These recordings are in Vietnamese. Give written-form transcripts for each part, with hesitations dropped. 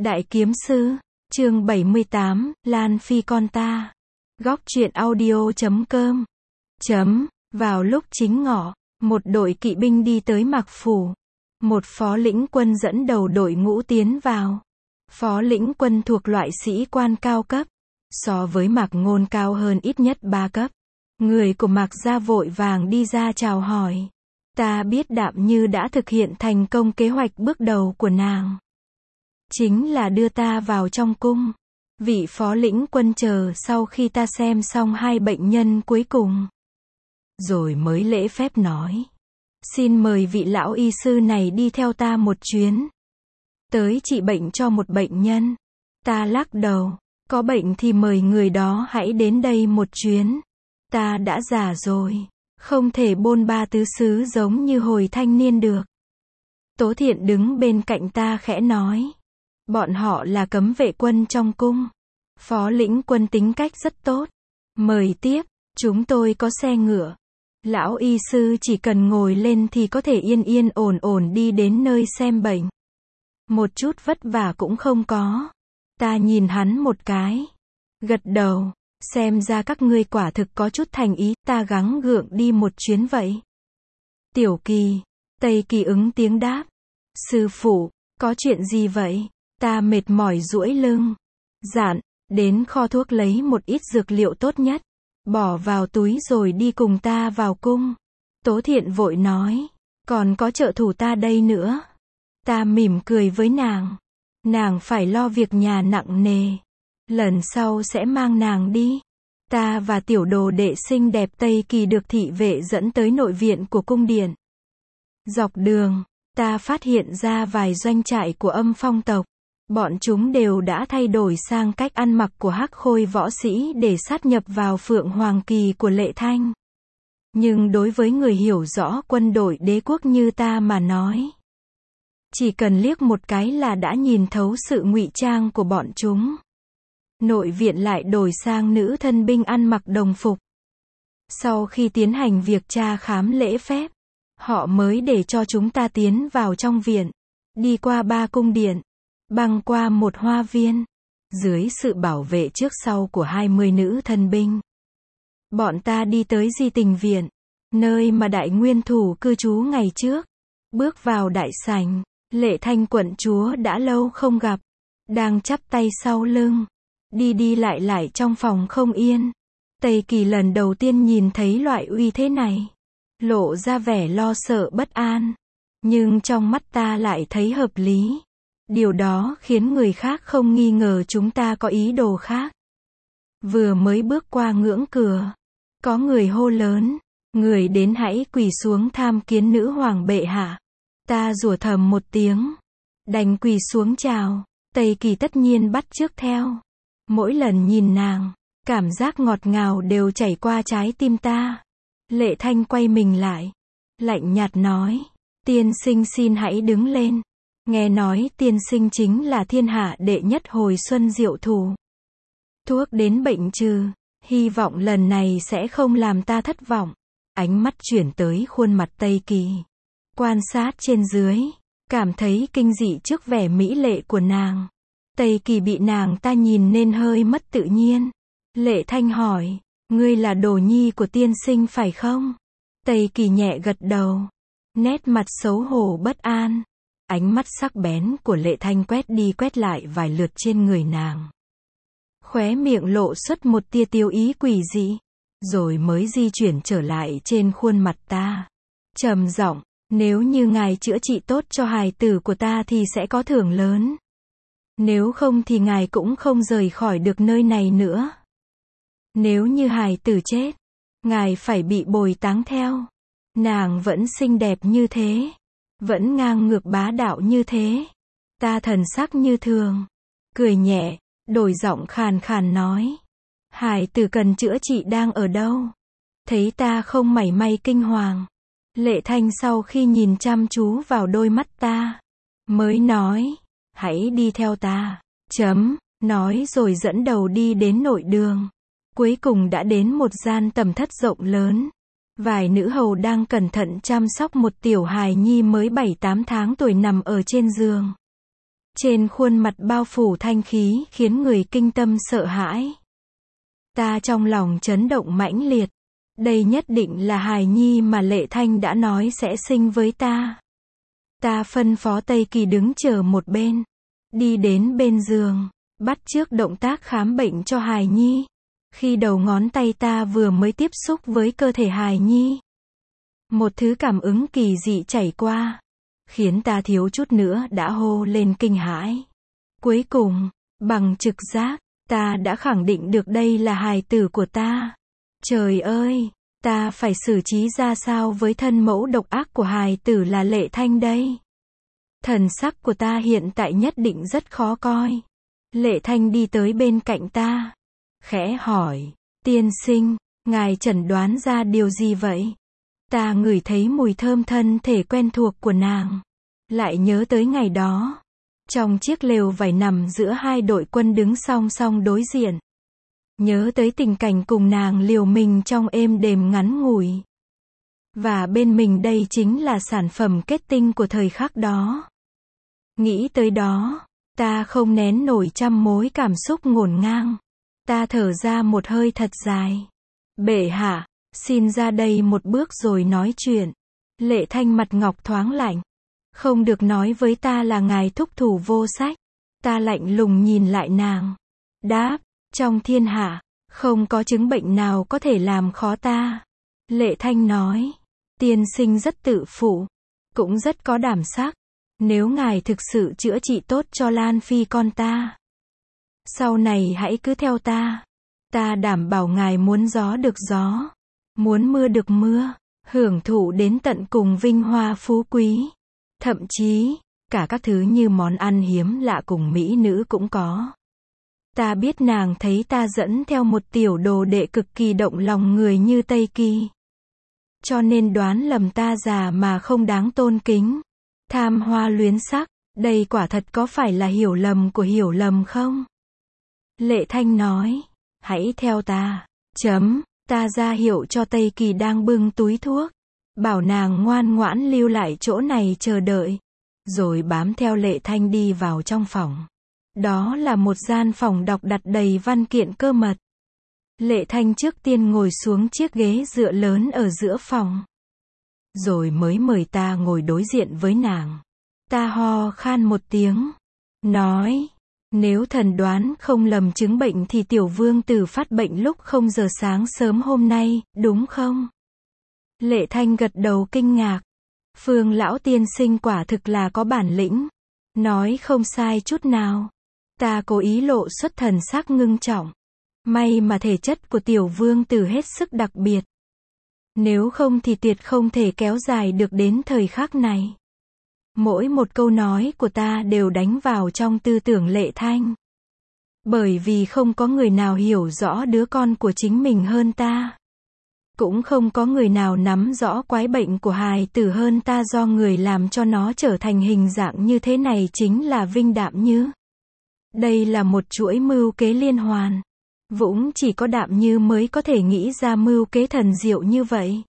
Đại Kiếm Sư, chương 78, Lan Phi con ta. Góc truyện audio.com. Vào lúc chính ngọ, một đội kỵ binh đi tới Mạc Phủ. Một phó lĩnh quân dẫn đầu đội ngũ tiến vào. Phó lĩnh quân thuộc loại sĩ quan cao cấp, so với Mạc Ngôn cao hơn ít nhất 3 cấp. Người của Mạc gia vội vàng đi ra chào hỏi. Ta biết Đạm Như đã thực hiện thành công kế hoạch bước đầu của nàng. Chính là đưa ta vào trong cung. Vị phó lĩnh quân chờ sau khi ta xem xong 2 bệnh nhân cuối cùng, rồi mới lễ phép nói: xin mời vị lão y sư này đi theo ta một chuyến, tới trị bệnh cho một bệnh nhân. Ta lắc đầu: có bệnh thì mời người đó hãy đến đây một chuyến. Ta đã già rồi, không thể bôn ba tứ xứ giống như hồi thanh niên được. Tố Thiện đứng bên cạnh ta khẽ nói: bọn họ là cấm vệ quân trong cung. Phó lĩnh quân tính cách rất tốt. Mời tiếp, chúng tôi có xe ngựa. Lão y sư chỉ cần ngồi lên thì có thể yên yên ổn ổn đi đến nơi xem bệnh. Một chút vất vả cũng không có. Ta nhìn hắn một cái, gật đầu. Xem ra các ngươi quả thực có chút thành ý. Ta gắng gượng đi một chuyến vậy. Tiểu Kỳ, Tây Kỳ ứng tiếng đáp: sư phụ, có chuyện gì vậy? Ta mệt mỏi duỗi lưng, dặn: đến kho thuốc lấy một ít dược liệu tốt nhất, bỏ vào túi rồi đi cùng ta vào cung. Tố Thiện vội nói: còn có trợ thủ ta đây nữa. Ta mỉm cười với nàng. Nàng phải lo việc nhà nặng nề. Lần sau sẽ mang nàng đi. Ta và tiểu đồ đệ xinh đẹp Tây Kỳ được thị vệ dẫn tới nội viện của cung điện. Dọc đường, ta phát hiện ra vài doanh trại của Âm Phong tộc. Bọn chúng đều đã thay đổi sang cách ăn mặc của hắc khôi võ sĩ để sát nhập vào Phượng Hoàng Kỳ của Lệ Thanh. Nhưng đối với người hiểu rõ quân đội đế quốc như ta mà nói, chỉ cần liếc một cái là đã nhìn thấu sự ngụy trang của bọn chúng. Nội viện lại đổi sang nữ thân binh ăn mặc đồng phục. Sau khi tiến hành việc tra khám lễ phép, họ mới để cho chúng ta tiến vào trong viện, đi qua 3 cung điện, băng qua một hoa viên, dưới sự bảo vệ trước sau của 20 nữ thân binh. Bọn ta đi tới Di Tình Viện, nơi mà Đại Nguyên Thủ cư trú ngày trước. Bước vào đại sảnh, Lệ Thanh quận chúa đã lâu không gặp, đang chắp tay sau lưng, đi đi lại lại trong phòng không yên. Tây Kỳ lần đầu tiên nhìn thấy loại uy thế này, lộ ra vẻ lo sợ bất an, nhưng trong mắt ta lại thấy hợp lý. Điều đó khiến người khác không nghi ngờ chúng ta có ý đồ khác. Vừa mới bước qua ngưỡng cửa, có người hô lớn: người đến hãy quỳ xuống tham kiến nữ hoàng bệ hạ. Ta rủa thầm một tiếng, đành quỳ xuống chào. Tây Kỳ tất nhiên bắt chước theo. Mỗi lần nhìn nàng, cảm giác ngọt ngào đều chảy qua trái tim ta. Lệ Thanh quay mình lại, lạnh nhạt nói: tiên sinh xin hãy đứng lên. Nghe nói tiên sinh chính là thiên hạ đệ nhất hồi xuân diệu thủ. Thuốc đến bệnh trừ, hy vọng lần này sẽ không làm ta thất vọng. Ánh mắt chuyển tới khuôn mặt Tây Kỳ, quan sát trên dưới, cảm thấy kinh dị trước vẻ mỹ lệ của nàng. Tây Kỳ bị nàng ta nhìn nên hơi mất tự nhiên. Lệ Thanh hỏi: ngươi là đồ nhi của tiên sinh phải không? Tây Kỳ nhẹ gật đầu, nét mặt xấu hổ bất an. Ánh mắt sắc bén của Lệ Thanh quét đi quét lại vài lượt trên người nàng. Khóe miệng lộ xuất một tia tiêu ý quỷ dị, rồi mới di chuyển trở lại trên khuôn mặt ta. Trầm giọng: nếu như ngài chữa trị tốt cho hài tử của ta thì sẽ có thưởng lớn. Nếu không thì ngài cũng không rời khỏi được nơi này nữa. Nếu như hài tử chết, ngài phải bị bồi táng theo. Nàng vẫn xinh đẹp như thế, vẫn ngang ngược bá đạo như thế. Ta thần sắc như thường, cười nhẹ, đổi giọng khàn khàn nói: hài tử cần chữa trị đang ở đâu? Thấy ta không mảy may kinh hoàng, Lệ Thanh sau khi nhìn chăm chú vào đôi mắt ta, mới nói: hãy đi theo ta. Nói rồi dẫn đầu đi đến nội đường. Cuối cùng đã đến một gian tầm thất rộng lớn. Vài nữ hầu đang cẩn thận chăm sóc một tiểu hài nhi mới 7-8 tháng tuổi nằm ở trên giường. Trên khuôn mặt bao phủ thanh khí khiến người kinh tâm sợ hãi. Ta trong lòng chấn động mãnh liệt. Đây nhất định là hài nhi mà Lệ Thanh đã nói sẽ sinh với ta. Ta phân phó Tây Kỳ đứng chờ một bên. Đi đến bên giường, bắt chước động tác khám bệnh cho hài nhi. Khi đầu ngón tay ta vừa mới tiếp xúc với cơ thể hài nhi, một thứ cảm ứng kỳ dị chảy qua, khiến ta thiếu chút nữa đã hô lên kinh hãi. Cuối cùng, bằng trực giác, ta đã khẳng định được đây là hài tử của ta. Trời ơi, ta phải xử trí ra sao với thân mẫu độc ác của hài tử là Lệ Thanh đây? Thần sắc của ta hiện tại nhất định rất khó coi. Lệ Thanh đi tới bên cạnh ta, khẽ hỏi, tiên sinh, ngài chẩn đoán ra điều gì vậy? Ta ngửi thấy mùi thơm thân thể quen thuộc của nàng. Lại nhớ tới ngày đó, trong chiếc lều vải nằm giữa hai đội quân đứng song song đối diện. Nhớ tới tình cảnh cùng nàng liều mình trong êm đềm ngắn ngủi. Và bên mình đây chính là sản phẩm kết tinh của thời khắc đó. Nghĩ tới đó, ta không nén nổi trăm mối cảm xúc ngổn ngang. Ta thở ra một hơi thật dài. Bệ hạ, xin ra đây một bước rồi nói chuyện. Lệ Thanh mặt ngọc thoáng lạnh. Không được nói với ta là ngài thúc thủ vô sách. Ta lạnh lùng nhìn lại nàng. Đáp, trong thiên hạ, không có chứng bệnh nào có thể làm khó ta. Lệ Thanh nói, tiên sinh rất tự phụ, cũng rất có đảm sắc. Nếu ngài thực sự chữa trị tốt cho Lan Phi con ta, sau này hãy cứ theo ta. Ta đảm bảo ngài muốn gió được gió, muốn mưa được mưa, hưởng thụ đến tận cùng vinh hoa phú quý. Thậm chí, cả các thứ như món ăn hiếm lạ cùng mỹ nữ cũng có. Ta biết nàng thấy ta dẫn theo một tiểu đồ đệ cực kỳ động lòng người như Tây Kỳ, cho nên đoán lầm ta già mà không đáng tôn kính, tham hoa luyến sắc. Đây quả thật có phải là hiểu lầm của hiểu lầm không? Lệ Thanh nói, hãy theo ta. Ta ra hiệu cho Tây Kỳ đang bưng túi thuốc, bảo nàng ngoan ngoãn lưu lại chỗ này chờ đợi, rồi bám theo Lệ Thanh đi vào trong phòng. Đó là một gian phòng đọc đặt đầy văn kiện cơ mật. Lệ Thanh trước tiên ngồi xuống chiếc ghế dựa lớn ở giữa phòng, rồi mới mời ta ngồi đối diện với nàng. Ta ho khan một tiếng, nói, nếu thần đoán không lầm chứng bệnh thì tiểu vương tử phát bệnh lúc 0 giờ sáng sớm hôm nay, đúng không? Lệ Thanh gật đầu kinh ngạc. Phương lão tiên sinh quả thực là có bản lĩnh. Nói không sai chút nào. Ta cố ý lộ xuất thần sắc ngưng trọng. May mà thể chất của tiểu vương tử hết sức đặc biệt. Nếu không thì tuyệt không thể kéo dài được đến thời khắc này. Mỗi một câu nói của ta đều đánh vào trong tư tưởng Lệ Thanh. Bởi vì không có người nào hiểu rõ đứa con của chính mình hơn ta. Cũng không có người nào nắm rõ quái bệnh của hài tử hơn ta, do người làm cho nó trở thành hình dạng như thế này chính là Vinh Đạm Như. Đây là một chuỗi mưu kế liên hoàn. Vũng chỉ có Đạm Như mới có thể nghĩ ra mưu kế thần diệu như vậy.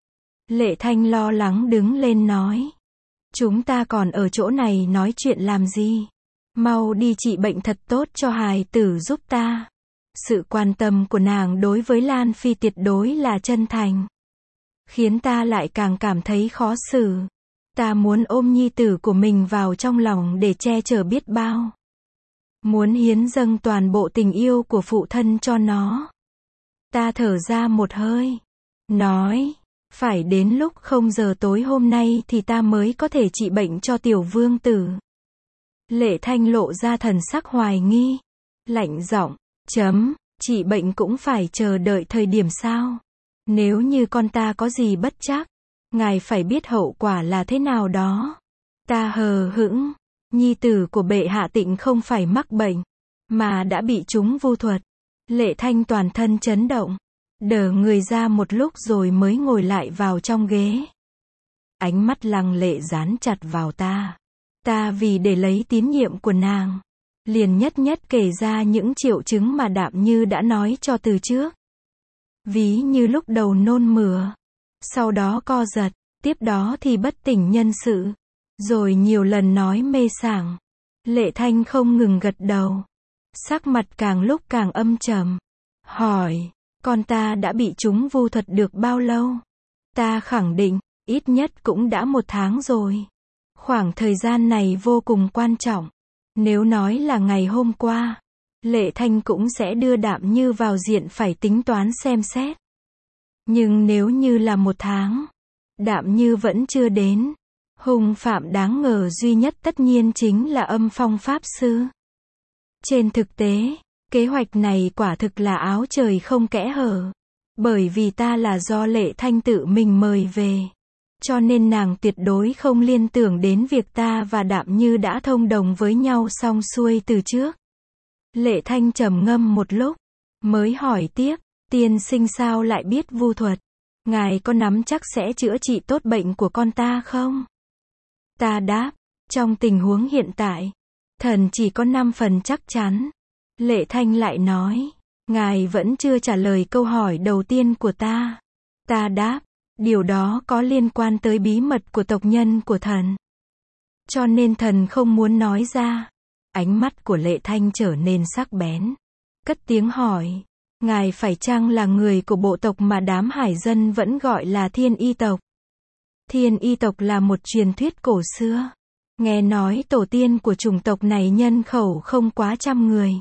Lệ Thanh lo lắng đứng lên nói. Chúng ta còn ở chỗ này nói chuyện làm gì? Mau đi trị bệnh thật tốt cho hài tử giúp ta. Sự quan tâm của nàng đối với Lan Phi tuyệt đối là chân thành, khiến ta lại càng cảm thấy khó xử. Ta muốn ôm nhi tử của mình vào trong lòng để che chở biết bao. Muốn hiến dâng toàn bộ tình yêu của phụ thân cho nó. Ta thở ra một hơi, nói, phải đến lúc 0 giờ tối hôm nay thì ta mới có thể trị bệnh cho tiểu vương tử. Lệ Thanh lộ ra thần sắc hoài nghi, lạnh giọng, trị bệnh cũng phải chờ đợi thời điểm sao? Nếu như con ta có gì bất trắc, ngài phải biết hậu quả là thế nào đó. Ta hờ hững, nhi tử của bệ hạ tịnh không phải mắc bệnh, mà đã bị chúng vu thuật. Lệ Thanh toàn thân chấn động, đờ người ra một lúc rồi mới ngồi lại vào trong ghế. Ánh mắt lăng lệ dán chặt vào ta. Ta vì để lấy tín nhiệm của nàng, liền nhất nhất kể ra những triệu chứng mà Đạm Như đã nói cho từ trước. Ví như lúc đầu nôn mửa, sau đó co giật, tiếp đó thì bất tỉnh nhân sự, rồi nhiều lần nói mê sảng. Lệ Thanh không ngừng gật đầu. Sắc mặt càng lúc càng âm trầm. Hỏi, con ta đã bị chúng vu thuật được bao lâu? Ta khẳng định, ít nhất cũng đã 1 tháng rồi. Khoảng thời gian này vô cùng quan trọng. Nếu nói là ngày hôm qua, Lệ Thanh cũng sẽ đưa Đạm Như vào diện phải tính toán xem xét. Nhưng nếu như là 1 tháng, Đạm Như vẫn chưa đến, hung phạm đáng ngờ duy nhất tất nhiên chính là Âm Phong Pháp Sư. Trên thực tế, kế hoạch này quả thực là áo trời không kẽ hở. Bởi vì ta là do Lệ Thanh tự mình mời về. Cho nên nàng tuyệt đối không liên tưởng đến việc ta và Đạm Như đã thông đồng với nhau xong xuôi từ trước. Lệ Thanh trầm ngâm một lúc, mới hỏi tiếp, tiên sinh sao lại biết vu thuật? Ngài có nắm chắc sẽ chữa trị tốt bệnh của con ta không? Ta đáp, trong tình huống hiện tại, thần chỉ có 5 phần chắc chắn. Lệ Thanh lại nói, ngài vẫn chưa trả lời câu hỏi đầu tiên của ta. Ta đáp, điều đó có liên quan tới bí mật của tộc nhân của thần. Cho nên thần không muốn nói ra. Ánh mắt của Lệ Thanh trở nên sắc bén. Cất tiếng hỏi, ngài phải chăng là người của bộ tộc mà đám hải dân vẫn gọi là Thiên Y tộc? Thiên Y tộc là một truyền thuyết cổ xưa. Nghe nói tổ tiên của chủng tộc này nhân khẩu không quá 100 người.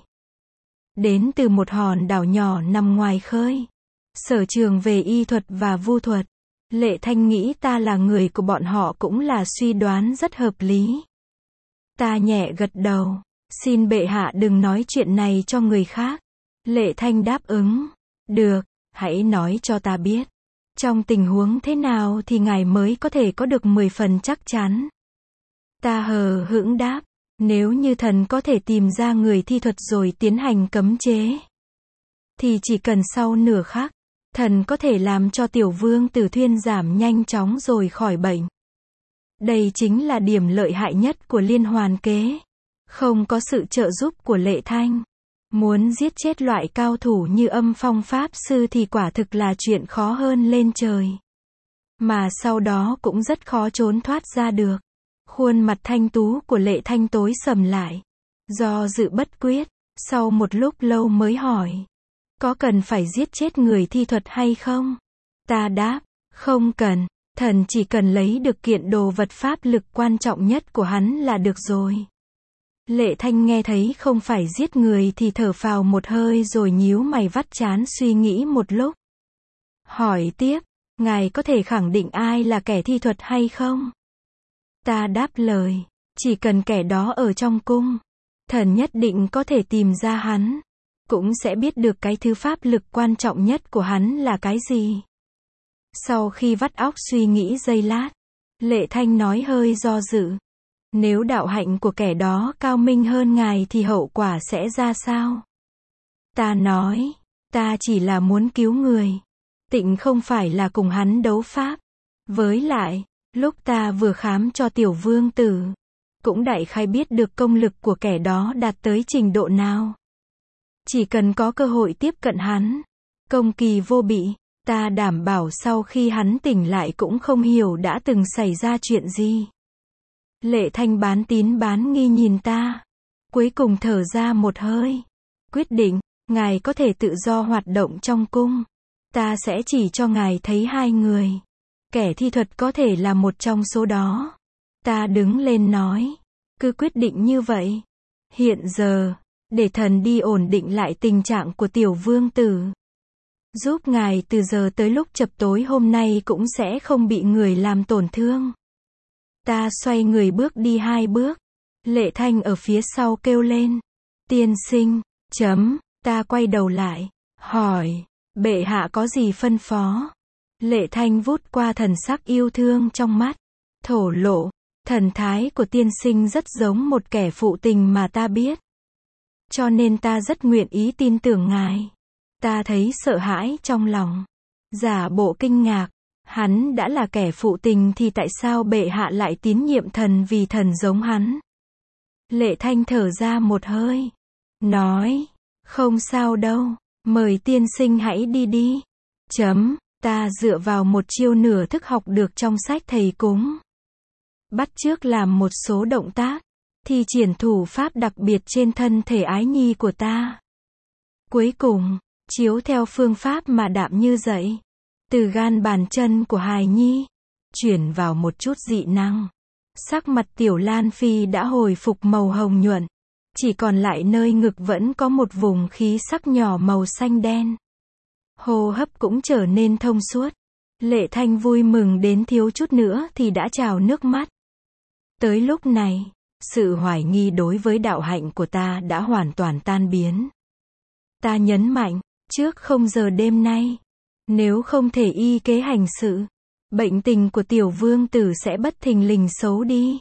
Đến từ một hòn đảo nhỏ nằm ngoài khơi. Sở trường về y thuật và vu thuật. Lệ Thanh nghĩ ta là người của bọn họ cũng là suy đoán rất hợp lý. Ta nhẹ gật đầu. Xin bệ hạ đừng nói chuyện này cho người khác. Lệ Thanh đáp ứng. Được, hãy nói cho ta biết. Trong tình huống thế nào thì ngài mới có thể có được 10 phần chắc chắn? Ta hờ hững đáp. Nếu như thần có thể tìm ra người thi thuật rồi tiến hành cấm chế, thì chỉ cần sau nửa khắc, thần có thể làm cho tiểu vương tử thuyên giảm nhanh chóng rồi khỏi bệnh. Đây chính là điểm lợi hại nhất của liên hoàn kế. Không có sự trợ giúp của Lệ Thanh, muốn giết chết loại cao thủ như Âm Phong Pháp Sư thì quả thực là chuyện khó hơn lên trời. Mà sau đó cũng rất khó trốn thoát ra được. Khuôn mặt thanh tú của Lệ Thanh tối sầm lại. Do dự bất quyết, sau một lúc lâu mới hỏi. Có cần phải giết chết người thi thuật hay không? Ta đáp, không cần, thần chỉ cần lấy được kiện đồ vật pháp lực quan trọng nhất của hắn là được rồi. Lệ Thanh nghe thấy không phải giết người thì thở phào một hơi rồi nhíu mày vắt trán suy nghĩ một lúc. Hỏi tiếp, ngài có thể khẳng định ai là kẻ thi thuật hay không? Ta đáp lời, chỉ cần kẻ đó ở trong cung, thần nhất định có thể tìm ra hắn, cũng sẽ biết được cái thứ pháp lực quan trọng nhất của hắn là cái gì. Sau khi vắt óc suy nghĩ giây lát, Lệ Thanh nói hơi do dự. Nếu đạo hạnh của kẻ đó cao minh hơn ngài thì hậu quả sẽ ra sao? Ta nói, ta chỉ là muốn cứu người. Tịnh không phải là cùng hắn đấu pháp. Với lại, lúc ta vừa khám cho tiểu vương tử, cũng đại khái biết được công lực của kẻ đó đạt tới trình độ nào. Chỉ cần có cơ hội tiếp cận hắn, công kỳ vô bị, ta đảm bảo sau khi hắn tỉnh lại cũng không hiểu đã từng xảy ra chuyện gì. Lệ Thanh bán tín bán nghi nhìn ta, cuối cùng thở ra một hơi, quyết định, ngài có thể tự do hoạt động trong cung. Ta sẽ chỉ cho ngài thấy 2 người. Kẻ thi thuật có thể là một trong số đó. Ta đứng lên nói, cứ quyết định như vậy. Hiện giờ, để thần đi ổn định lại tình trạng của tiểu vương tử. Giúp ngài từ giờ tới lúc chập tối hôm nay cũng sẽ không bị người làm tổn thương. Ta xoay người bước đi 2 bước. Lệ Thanh ở phía sau kêu lên. Tiên sinh, ta quay đầu lại, hỏi, bệ hạ có gì phân phó? Lệ Thanh vút qua thần sắc yêu thương trong mắt, thổ lộ, thần thái của tiên sinh rất giống một kẻ phụ tình mà ta biết. Cho nên ta rất nguyện ý tin tưởng ngài. Ta thấy sợ hãi trong lòng, giả bộ kinh ngạc. Hắn đã là kẻ phụ tình thì tại sao bệ hạ lại tín nhiệm thần vì thần giống hắn? Lệ Thanh thở ra một hơi, nói, không sao đâu, mời tiên sinh hãy đi đi. Ta dựa vào một chiêu nửa thức học được trong sách thầy cúng. Bắt chước làm một số động tác, thi triển thủ pháp đặc biệt trên thân thể ái nhi của ta. Cuối cùng, chiếu theo phương pháp mà đạm như dậy, từ gan bàn chân của hài nhi, chuyển vào một chút dị năng. Sắc mặt Tiểu Lan Phi đã hồi phục màu hồng nhuận, chỉ còn lại nơi ngực vẫn có một vùng khí sắc nhỏ màu xanh đen. Hô hấp cũng trở nên thông suốt. Lệ Thanh vui mừng đến thiếu chút nữa thì đã trào nước mắt. Tới lúc này, sự hoài nghi đối với đạo hạnh của ta đã hoàn toàn tan biến. Ta nhấn mạnh, trước 0 giờ đêm nay, nếu không thể y kế hành sự, bệnh tình của tiểu vương tử sẽ bất thình lình xấu đi.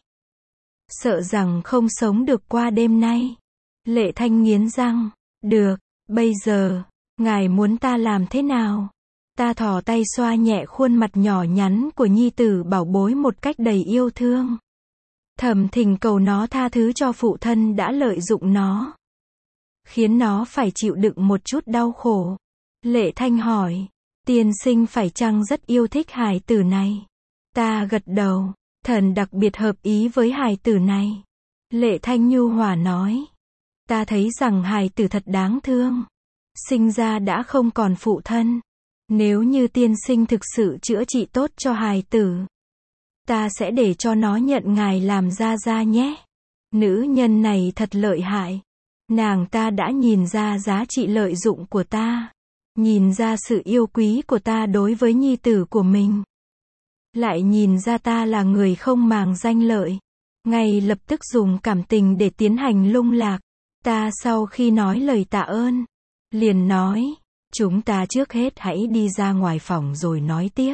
Sợ rằng không sống được qua đêm nay. Lệ Thanh nghiến răng, được, bây giờ, ngài muốn ta làm thế nào? Ta thò tay xoa nhẹ khuôn mặt nhỏ nhắn của nhi tử bảo bối một cách đầy yêu thương. Thầm thỉnh cầu nó tha thứ cho phụ thân đã lợi dụng nó, khiến nó phải chịu đựng một chút đau khổ. Lệ Thanh hỏi, tiên sinh phải chăng rất yêu thích hài tử này? Ta gật đầu, thần đặc biệt hợp ý với hài tử này. Lệ Thanh nhu hòa nói, ta thấy rằng hài tử thật đáng thương. Sinh ra đã không còn phụ thân. Nếu như tiên sinh thực sự chữa trị tốt cho hài tử, ta sẽ để cho nó nhận ngài làm gia gia nhé. Nữ nhân này thật lợi hại. Nàng ta đã nhìn ra giá trị lợi dụng của ta, nhìn ra sự yêu quý của ta đối với nhi tử của mình, lại nhìn ra ta là người không màng danh lợi, ngay lập tức dùng cảm tình để tiến hành lung lạc. Ta sau khi nói lời tạ ơn, liền nói, chúng ta trước hết hãy đi ra ngoài phòng rồi nói tiếp.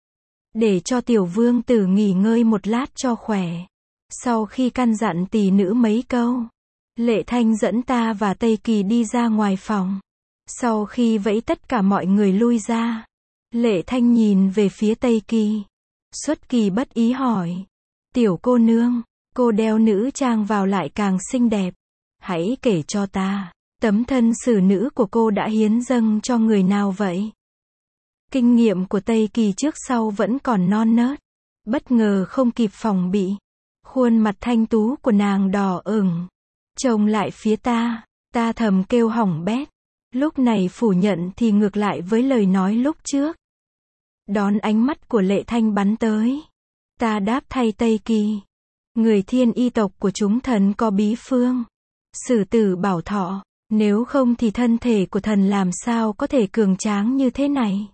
Để cho tiểu vương tử nghỉ ngơi một lát cho khỏe. Sau khi căn dặn tỷ nữ mấy câu, Lệ Thanh dẫn ta và Tây Kỳ đi ra ngoài phòng. Sau khi vẫy tất cả mọi người lui ra, Lệ Thanh nhìn về phía Tây Kỳ. Xuất Kỳ bất ý hỏi, tiểu cô nương, cô đeo nữ trang vào lại càng xinh đẹp. Hãy kể cho ta, tấm thân xử nữ của cô đã hiến dâng cho người nào vậy? Kinh nghiệm của Tây Kỳ trước sau vẫn còn non nớt, bất ngờ không kịp phòng bị. Khuôn mặt thanh tú của nàng đỏ ửng, trông lại phía ta thầm kêu hỏng bét. Lúc này phủ nhận thì ngược lại với lời nói lúc trước. Đón ánh mắt của Lệ Thanh bắn tới, ta đáp thay Tây Kỳ, người thiên y tộc của chúng thần có bí phương, sử tử bảo thọ, nếu không thì thân thể của thần làm sao có thể cường tráng như thế này.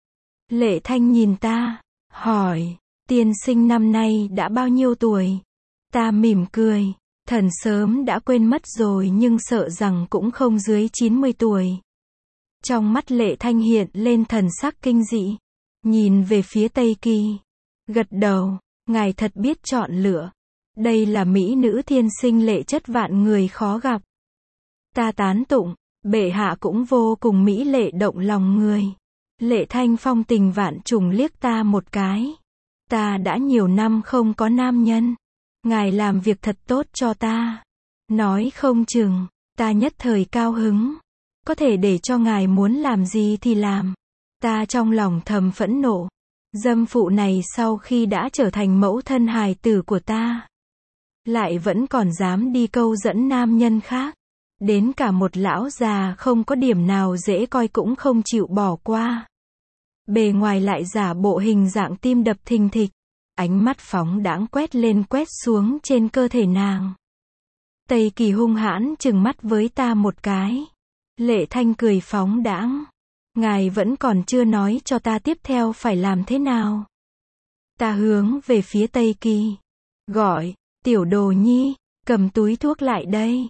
Lệ Thanh nhìn ta, hỏi, tiên sinh năm nay đã bao nhiêu tuổi? Ta mỉm cười, thần sớm đã quên mất rồi nhưng sợ rằng cũng không dưới 90 tuổi. Trong mắt Lệ Thanh hiện lên thần sắc kinh dị, nhìn về phía Tây Kỳ, gật đầu, ngài thật biết chọn lựa. Đây là mỹ nữ thiên sinh lệ chất vạn người khó gặp. Ta tán tụng, bệ hạ cũng vô cùng mỹ lệ động lòng người. Lệ Thanh phong tình vạn trùng liếc ta một cái. Ta đã nhiều năm không có nam nhân. Ngài làm việc thật tốt cho ta. Nói không chừng, ta nhất thời cao hứng. Có thể để cho ngài muốn làm gì thì làm. Ta trong lòng thầm phẫn nộ. Dâm phụ này sau khi đã trở thành mẫu thân hài tử của ta, lại vẫn còn dám đi câu dẫn nam nhân khác. Đến cả một lão già không có điểm nào dễ coi cũng không chịu bỏ qua. Bề ngoài lại giả bộ hình dạng tim đập thình thịch. Ánh mắt phóng đãng quét lên quét xuống trên cơ thể nàng. Tây Kỳ hung hãn trừng mắt với ta một cái. Lệ Thanh cười phóng đãng. Ngài vẫn còn chưa nói cho ta tiếp theo phải làm thế nào. Ta hướng về phía Tây Kỳ, gọi, tiểu đồ nhi, cầm túi thuốc lại đây.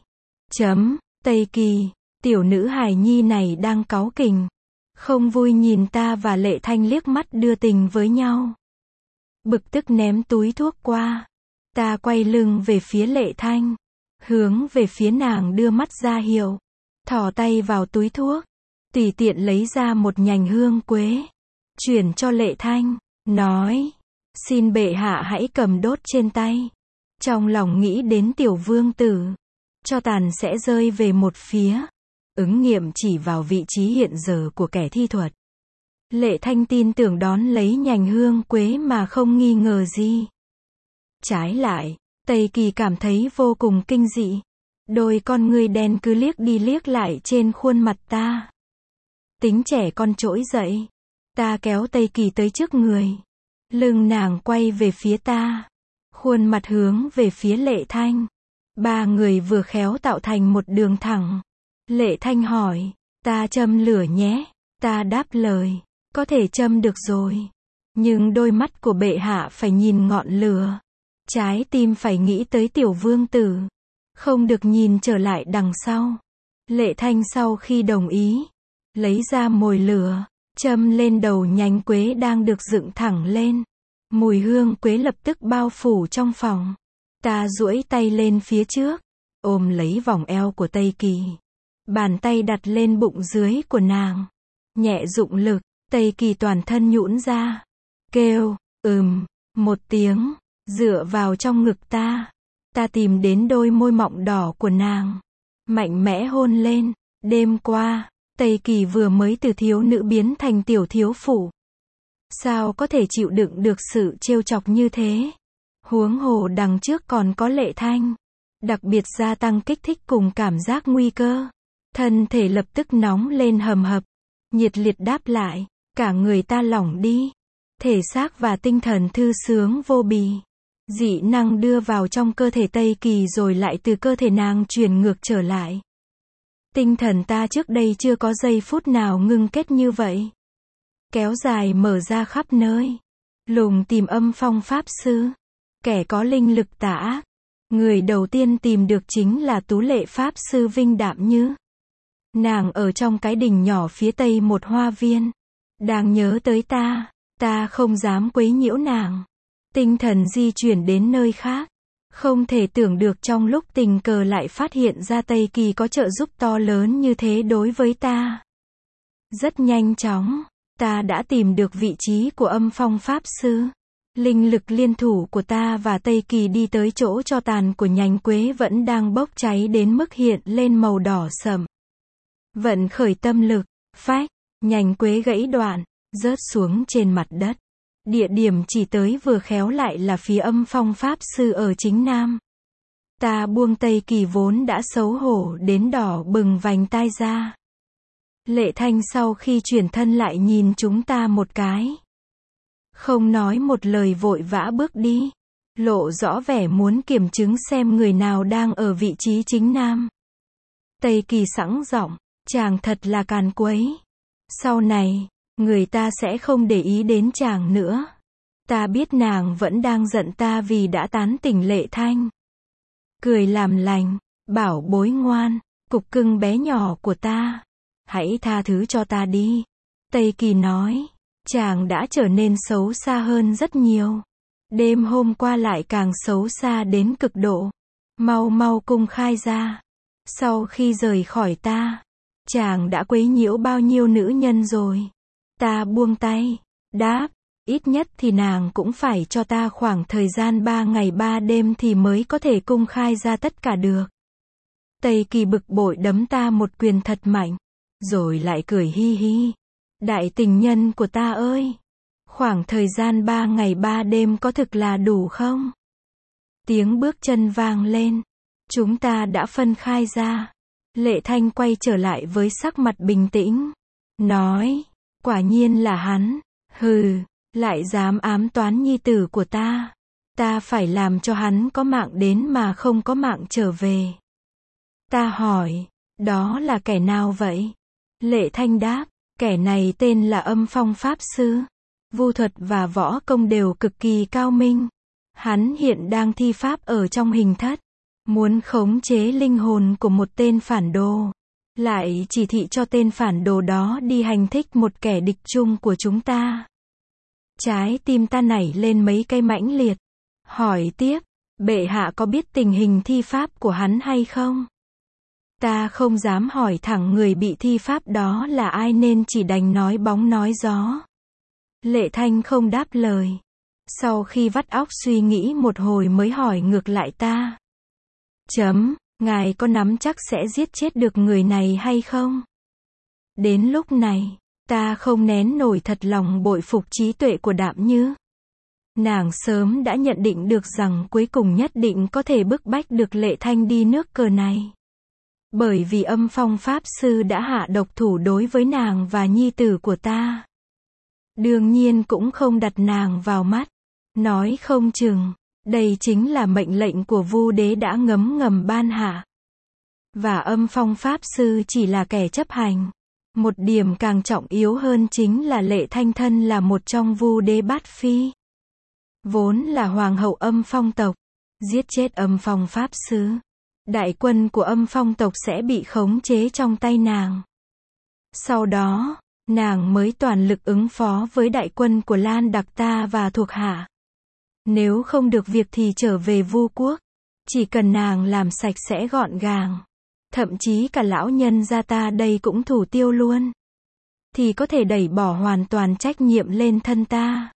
Tây Kỳ, tiểu nữ hài nhi này đang cáu kỉnh, không vui nhìn ta và Lệ Thanh liếc mắt đưa tình với nhau. Bực tức ném túi thuốc qua. Ta quay lưng về phía Lệ Thanh, hướng về phía nàng đưa mắt ra hiệu, thò tay vào túi thuốc, tùy tiện lấy ra một nhành hương quế, chuyển cho Lệ Thanh, nói, xin bệ hạ hãy cầm đốt trên tay. Trong lòng nghĩ đến tiểu vương tử, cho tàn sẽ rơi về một phía. Ứng nghiệm chỉ vào vị trí hiện giờ của kẻ thi thuật. Lệ Thanh tin tưởng đón lấy nhành hương quế mà không nghi ngờ gì. Trái lại, Tây Kỳ cảm thấy vô cùng kinh dị. Đôi con ngươi đen cứ liếc đi liếc lại trên khuôn mặt ta. Tính trẻ con trỗi dậy. Ta kéo Tây Kỳ tới trước người. Lưng nàng quay về phía ta. Khuôn mặt hướng về phía Lệ Thanh. Ba người vừa khéo tạo thành một đường thẳng. Lệ Thanh hỏi, ta châm lửa nhé. Ta đáp lời, có thể châm được rồi. Nhưng đôi mắt của bệ hạ phải nhìn ngọn lửa. Trái tim phải nghĩ tới tiểu vương tử. Không được nhìn trở lại đằng sau. Lệ Thanh sau khi đồng ý, lấy ra mồi lửa, châm lên đầu nhánh quế đang được dựng thẳng lên. Mùi hương quế lập tức bao phủ trong phòng. Ta duỗi tay lên phía trước, ôm lấy vòng eo của Tây Kỳ. Bàn tay đặt lên bụng dưới của nàng. Nhẹ dụng lực, Tây Kỳ toàn thân nhũn ra. Kêu, một tiếng, dựa vào trong ngực ta. Ta tìm đến đôi môi mọng đỏ của nàng. Mạnh mẽ hôn lên. Đêm qua, Tây Kỳ vừa mới từ thiếu nữ biến thành tiểu thiếu phụ. Sao có thể chịu đựng được sự trêu chọc như thế? Huống hồ đằng trước còn có Lệ Thanh. Đặc biệt gia tăng kích thích cùng cảm giác nguy cơ. Thân thể lập tức nóng lên hầm hập. Nhiệt liệt đáp lại. Cả người ta lỏng đi. Thể xác và tinh thần thư sướng vô bì. Dị năng đưa vào trong cơ thể Tây Kỳ rồi lại từ cơ thể nàng truyền ngược trở lại. Tinh thần ta trước đây chưa có giây phút nào ngưng kết như vậy. Kéo dài mở ra khắp nơi. Lùng tìm Âm Phong Pháp Sư. Kẻ có linh lực tà ác. Người đầu tiên tìm được chính là Tú Lệ Pháp Sư Vinh Đạm Như. Nàng ở trong cái đình nhỏ phía tây một hoa viên. Đang nhớ tới ta. Ta không dám quấy nhiễu nàng. Tinh thần di chuyển đến nơi khác. Không thể tưởng được trong lúc tình cờ lại phát hiện ra Tây Kỳ có trợ giúp to lớn như thế đối với ta. Rất nhanh chóng, ta đã tìm được vị trí của Âm Phong Pháp Sư. Linh lực liên thủ của ta và Tây Kỳ đi tới chỗ tro tàn của nhánh quế vẫn đang bốc cháy đến mức hiện lên màu đỏ sậm. Vận khởi tâm lực, phách, nhánh quế gãy đoạn, rớt xuống trên mặt đất. Địa điểm chỉ tới vừa khéo lại là phía Âm Phong Pháp Sư ở chính nam. Ta buông Tây Kỳ vốn đã xấu hổ đến đỏ bừng vành tai ra. Lệ Thanh sau khi chuyển thân lại nhìn chúng ta một cái. Không nói một lời vội vã bước đi. Lộ rõ vẻ muốn kiểm chứng xem người nào đang ở vị trí chính nam. Tây Kỳ sẵn giọng, chàng thật là càn quấy. Sau này, người ta sẽ không để ý đến chàng nữa. Ta biết nàng vẫn đang giận ta vì đã tán tỉnh Lệ Thanh. Cười làm lành, bảo bối ngoan, cục cưng bé nhỏ của ta. Hãy tha thứ cho ta đi. Tây Kỳ nói, chàng đã trở nên xấu xa hơn rất nhiều. Đêm hôm qua lại càng xấu xa đến cực độ. Mau mau cung khai ra. Sau khi rời khỏi ta, chàng đã quấy nhiễu bao nhiêu nữ nhân rồi. Ta buông tay, đáp, ít nhất thì nàng cũng phải cho ta khoảng thời gian 3 ngày 3 đêm thì mới có thể cung khai ra tất cả được. Tây Kỳ bực bội đấm ta một quyền thật mạnh, rồi lại cười hi hi. Đại tình nhân của ta ơi! Khoảng thời gian 3 ngày 3 đêm có thực là đủ không? Tiếng bước chân vang lên. Chúng ta đã phân khai ra. Lệ Thanh quay trở lại với sắc mặt bình tĩnh. Nói, quả nhiên là hắn. Hừ, lại dám ám toán nhi tử của ta. Ta phải làm cho hắn có mạng đến mà không có mạng trở về. Ta hỏi, đó là kẻ nào vậy? Lệ Thanh đáp, kẻ này tên là Âm Phong Pháp Sư. Vu thuật và võ công đều cực kỳ cao minh. Hắn hiện đang thi pháp ở trong hình thất. Muốn khống chế linh hồn của một tên phản đồ. Lại chỉ thị cho tên phản đồ đó đi hành thích một kẻ địch chung của chúng ta. Trái tim ta nảy lên mấy cây mãnh liệt. Hỏi tiếp, bệ hạ có biết tình hình thi pháp của hắn hay không? Ta không dám hỏi thẳng người bị thi pháp đó là ai nên chỉ đành nói bóng nói gió. Lệ Thanh không đáp lời. Sau khi vắt óc suy nghĩ một hồi mới hỏi ngược lại ta. Ngài có nắm chắc sẽ giết chết được người này hay không? Đến lúc này, ta không nén nổi thật lòng bội phục trí tuệ của Đạm Như. Nàng sớm đã nhận định được rằng cuối cùng nhất định có thể bức bách được Lệ Thanh đi nước cờ này. Bởi vì Âm Phong Pháp Sư đã hạ độc thủ đối với nàng và nhi tử của ta. Đương nhiên cũng không đặt nàng vào mắt. Nói không chừng, đây chính là mệnh lệnh của Vu Đế đã ngấm ngầm ban hạ. Và Âm Phong Pháp Sư chỉ là kẻ chấp hành. Một điểm càng trọng yếu hơn chính là Lệ Thanh thân là một trong Vu Đế bát phi. Vốn là hoàng hậu Âm Phong tộc. Giết chết Âm Phong Pháp Sư. Đại quân của Âm Phong tộc sẽ bị khống chế trong tay nàng. Sau đó, nàng mới toàn lực ứng phó với đại quân của Lan Đặc ta và thuộc hạ. Nếu không được việc thì trở về Vu quốc. Chỉ cần nàng làm sạch sẽ gọn gàng. Thậm chí cả lão nhân gia ta đây cũng thủ tiêu luôn. Thì có thể đẩy bỏ hoàn toàn trách nhiệm lên thân ta.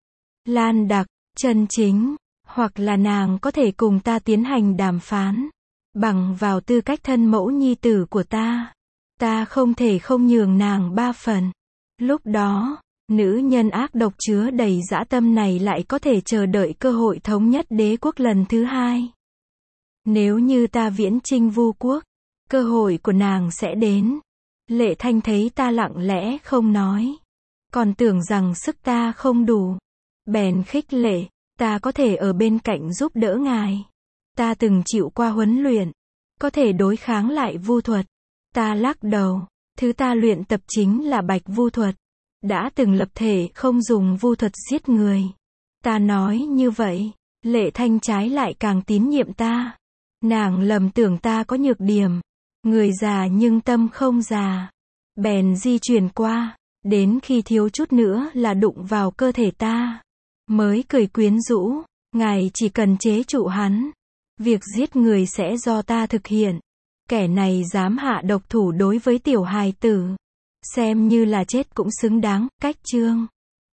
Lan Đặc, chân chính, hoặc là nàng có thể cùng ta tiến hành đàm phán. Bằng vào tư cách thân mẫu nhi tử của ta. Ta không thể không nhường nàng 3 phần. Lúc đó, nữ nhân ác độc chứa đầy dã tâm này lại có thể chờ đợi cơ hội thống nhất đế quốc lần thứ 2. Nếu như ta viễn chinh Vu quốc, cơ hội của nàng sẽ đến. Lệ Thanh thấy ta lặng lẽ không nói. Còn tưởng rằng sức ta không đủ. Bèn khích lệ, ta có thể ở bên cạnh giúp đỡ ngài. Ta từng chịu qua huấn luyện. Có thể đối kháng lại vu thuật. Ta lắc đầu. Thứ ta luyện tập chính là bạch vu thuật. Đã từng lập thể không dùng vu thuật giết người. Ta nói như vậy. Lệ Thanh trái lại càng tín nhiệm ta. Nàng lầm tưởng ta có nhược điểm. Người già nhưng tâm không già. Bèn di chuyển qua. Đến khi thiếu chút nữa là đụng vào cơ thể ta. Mới cười quyến rũ. Ngài chỉ cần chế trụ hắn. Việc giết người sẽ do ta thực hiện. Kẻ này dám hạ độc thủ đối với tiểu hài tử. Xem như là chết cũng xứng đáng. Cách chương